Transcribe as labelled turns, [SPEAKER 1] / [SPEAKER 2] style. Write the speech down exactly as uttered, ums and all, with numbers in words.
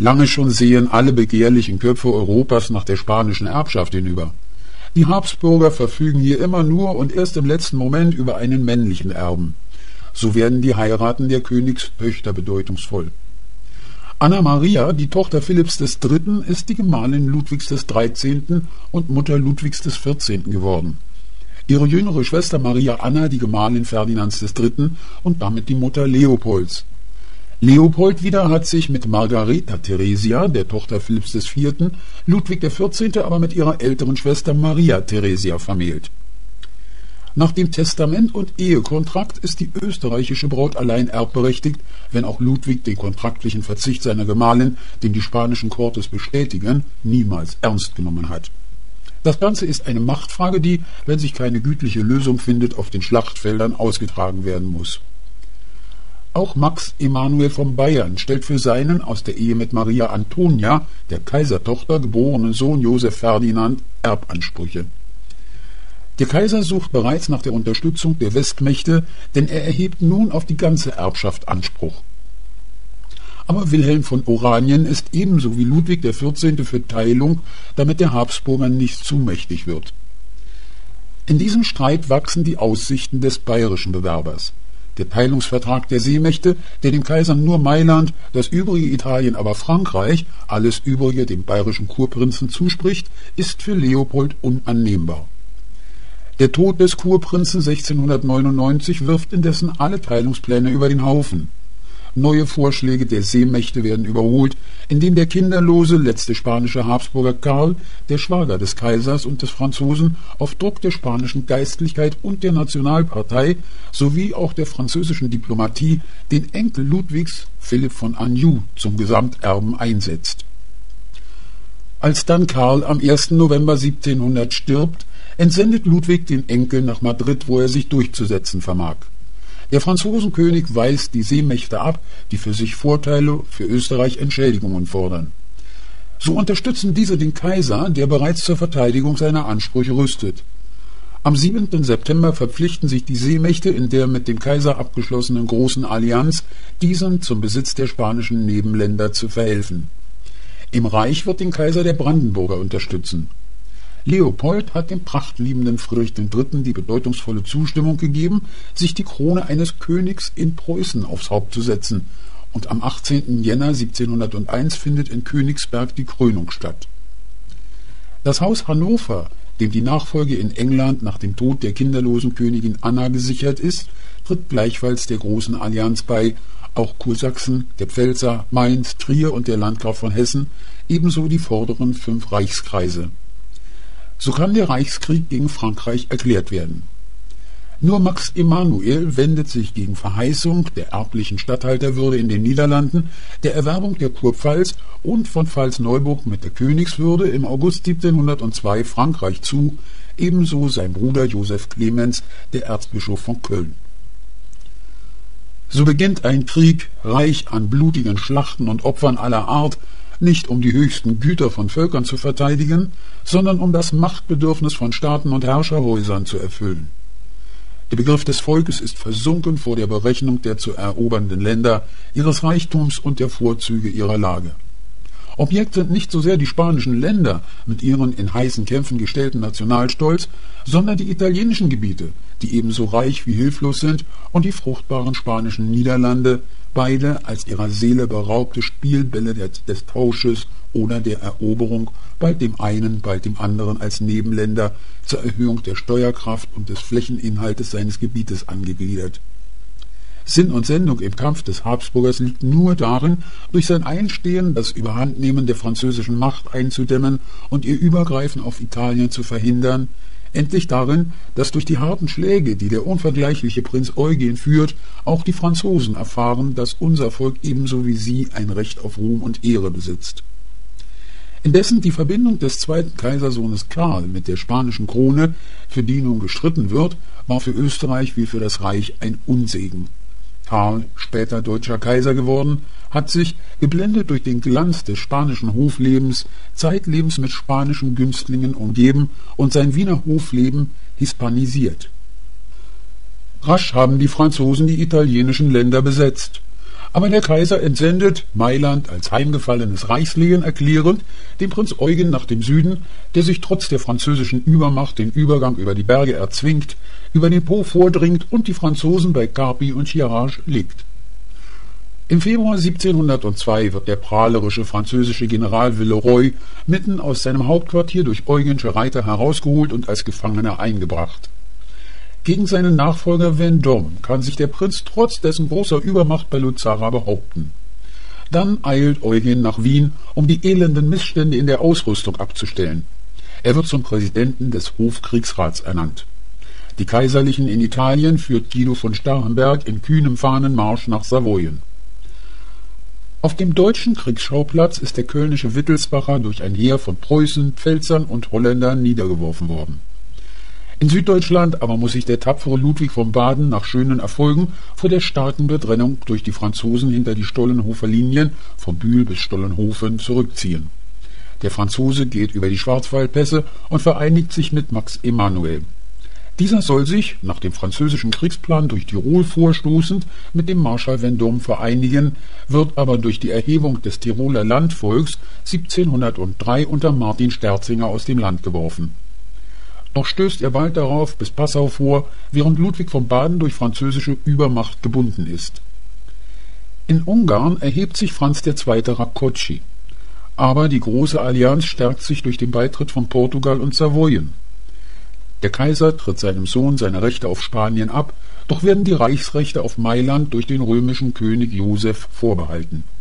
[SPEAKER 1] Lange schon sehen alle begehrlichen Köpfe Europas nach der spanischen Erbschaft hinüber. Die Habsburger verfügen hier immer nur und erst im letzten Moment über einen männlichen Erben. So werden die Heiraten der Königstöchter bedeutungsvoll. Anna Maria, die Tochter Philipps des Dritten, ist die Gemahlin Ludwigs des Dreizehnten und Mutter Ludwigs des Vierzehnten geworden. Ihre jüngere Schwester Maria Anna, die Gemahlin Ferdinands des Dritten und damit die Mutter Leopolds. Leopold wieder hat sich mit Margareta Theresia, der Tochter Philipps des Vierten, Ludwig der Vierzehnte aber mit ihrer älteren Schwester Maria Theresia vermählt. Nach dem Testament und Ehekontrakt ist die österreichische Braut allein erbberechtigt, wenn auch Ludwig den kontraktlichen Verzicht seiner Gemahlin, den die spanischen Cortes bestätigen, niemals ernst genommen hat. Das Ganze ist eine Machtfrage, die, wenn sich keine gütliche Lösung findet, auf den Schlachtfeldern ausgetragen werden muss. Auch Max Emanuel von Bayern stellt für seinen aus der Ehe mit Maria Antonia, der Kaisertochter, geborenen Sohn Josef Ferdinand Erbansprüche. Der Kaiser sucht bereits nach der Unterstützung der Westmächte, denn er erhebt nun auf die ganze Erbschaft Anspruch. Aber Wilhelm von Oranien ist ebenso wie Ludwig der Vierzehnte für Teilung, damit der Habsburgern nicht zu mächtig wird. In diesem Streit wachsen die Aussichten des bayerischen Bewerbers. Der Teilungsvertrag der Seemächte, der dem Kaiser nur Mailand, das übrige Italien aber Frankreich, alles übrige dem bayerischen Kurprinzen zuspricht, ist für Leopold unannehmbar. Der Tod des Kurprinzen sechzehnhundertneunundneunzig wirft indessen alle Teilungspläne über den Haufen. Neue Vorschläge der Seemächte werden überholt, indem der kinderlose letzte spanische Habsburger Karl, der Schwager des Kaisers und des Franzosen, auf Druck der spanischen Geistlichkeit und der Nationalpartei sowie auch der französischen Diplomatie den Enkel Ludwigs, Philipp von Anjou, zum Gesamterben einsetzt. Als dann Karl am ersten November siebzehnhundert stirbt, entsendet Ludwig den Enkel nach Madrid, wo er sich durchzusetzen vermag. Der Franzosenkönig weist die Seemächte ab, die für sich Vorteile, für Österreich Entschädigungen fordern. So unterstützen diese den Kaiser, der bereits zur Verteidigung seiner Ansprüche rüstet. Am siebenten September verpflichten sich die Seemächte in der mit dem Kaiser abgeschlossenen Großen Allianz, diesem zum Besitz der spanischen Nebenländer zu verhelfen. Im Reich wird den Kaiser der Brandenburger unterstützen. Leopold hat dem prachtliebenden Friedrich der Dritte die bedeutungsvolle Zustimmung gegeben, sich die Krone eines Königs in Preußen aufs Haupt zu setzen, und am achtzehnten Jänner siebzehnhunderteins findet in Königsberg die Krönung statt. Das Haus Hannover, dem die Nachfolge in England nach dem Tod der kinderlosen Königin Anna gesichert ist, tritt gleichfalls der Großen Allianz bei, auch Kursachsen, der Pfälzer, Mainz, Trier und der Landgraf von Hessen, ebenso die vorderen fünf Reichskreise. So kann der Reichskrieg gegen Frankreich erklärt werden. Nur Max Emanuel wendet sich gegen Verheißung der erblichen Statthalterwürde in den Niederlanden, der Erwerbung der Kurpfalz und von Pfalz-Neuburg mit der Königswürde im August siebzehnhundertzwei Frankreich zu, ebenso sein Bruder Joseph Clemens, der Erzbischof von Köln. So beginnt ein Krieg, reich an blutigen Schlachten und Opfern aller Art, nicht um die höchsten Güter von Völkern zu verteidigen, sondern um das Machtbedürfnis von Staaten und Herrscherhäusern zu erfüllen. Der Begriff des Volkes ist versunken vor der Berechnung der zu erobernden Länder, ihres Reichtums und der Vorzüge ihrer Lage. Objekt sind nicht so sehr die spanischen Länder mit ihren in heißen Kämpfen gestellten Nationalstolz, sondern die italienischen Gebiete, die ebenso reich wie hilflos sind, und die fruchtbaren spanischen Niederlande, beide als ihrer Seele beraubte Spielbälle des, des Tausches oder der Eroberung, bald dem einen, bald dem anderen als Nebenländer zur Erhöhung der Steuerkraft und des Flächeninhaltes seines Gebietes angegliedert. Sinn und Sendung im Kampf des Habsburgers liegt nur darin, durch sein Einstehen das Überhandnehmen der französischen Macht einzudämmen und ihr Übergreifen auf Italien zu verhindern, endlich darin, dass durch die harten Schläge, die der unvergleichliche Prinz Eugen führt, auch die Franzosen erfahren, dass unser Volk ebenso wie sie ein Recht auf Ruhm und Ehre besitzt. Indessen die Verbindung des zweiten Kaisersohnes Karl mit der spanischen Krone, für die nun gestritten wird, war für Österreich wie für das Reich ein Unsegen. Karl, später deutscher Kaiser geworden, hat sich, geblendet durch den Glanz des spanischen Hoflebens, zeitlebens mit spanischen Günstlingen umgeben und sein Wiener Hofleben hispanisiert. Rasch haben die Franzosen die italienischen Länder besetzt. Aber der Kaiser entsendet Mailand als heimgefallenes Reichslehen erklärend den Prinz Eugen nach dem Süden, der sich trotz der französischen Übermacht den Übergang über die Berge erzwingt, über den Po vordringt und die Franzosen bei Carpi und Chierages legt. Im Februar siebzehnhundertzwei wird der prahlerische französische General Villeroy mitten aus seinem Hauptquartier durch eugensche Reiter herausgeholt und als Gefangener eingebracht. Gegen seinen Nachfolger Vendôme kann sich der Prinz trotz dessen großer Übermacht bei Luzzara behaupten. Dann eilt Eugen nach Wien, um die elenden Missstände in der Ausrüstung abzustellen. Er wird zum Präsidenten des Hofkriegsrats ernannt. Die Kaiserlichen in Italien führt Guido von Starhemberg in kühnem Fahnenmarsch nach Savoyen. Auf dem deutschen Kriegsschauplatz ist der kölnische Wittelsbacher durch ein Heer von Preußen, Pfälzern und Holländern niedergeworfen worden. In Süddeutschland aber muss sich der tapfere Ludwig von Baden nach schönen Erfolgen vor der starken Bedrängung durch die Franzosen hinter die Stollenhofer Linien von Bühl bis Stollenhofen zurückziehen. Der Franzose geht über die Schwarzwaldpässe und vereinigt sich mit Max Emanuel. Dieser soll sich, nach dem französischen Kriegsplan durch Tirol vorstoßend, mit dem Marschall Vendôme vereinigen, wird aber durch die Erhebung des Tiroler Landvolks siebzehnhundertdrei unter Martin Sterzinger aus dem Land geworfen. Doch stößt er bald darauf bis Passau vor, während Ludwig von Baden durch französische Übermacht gebunden ist. In Ungarn erhebt sich Franz der Zweite Rákóczi. Aber die große Allianz stärkt sich durch den Beitritt von Portugal und Savoyen. Der Kaiser tritt seinem Sohn seine Rechte auf Spanien ab, doch werden die Reichsrechte auf Mailand durch den römischen König Joseph vorbehalten.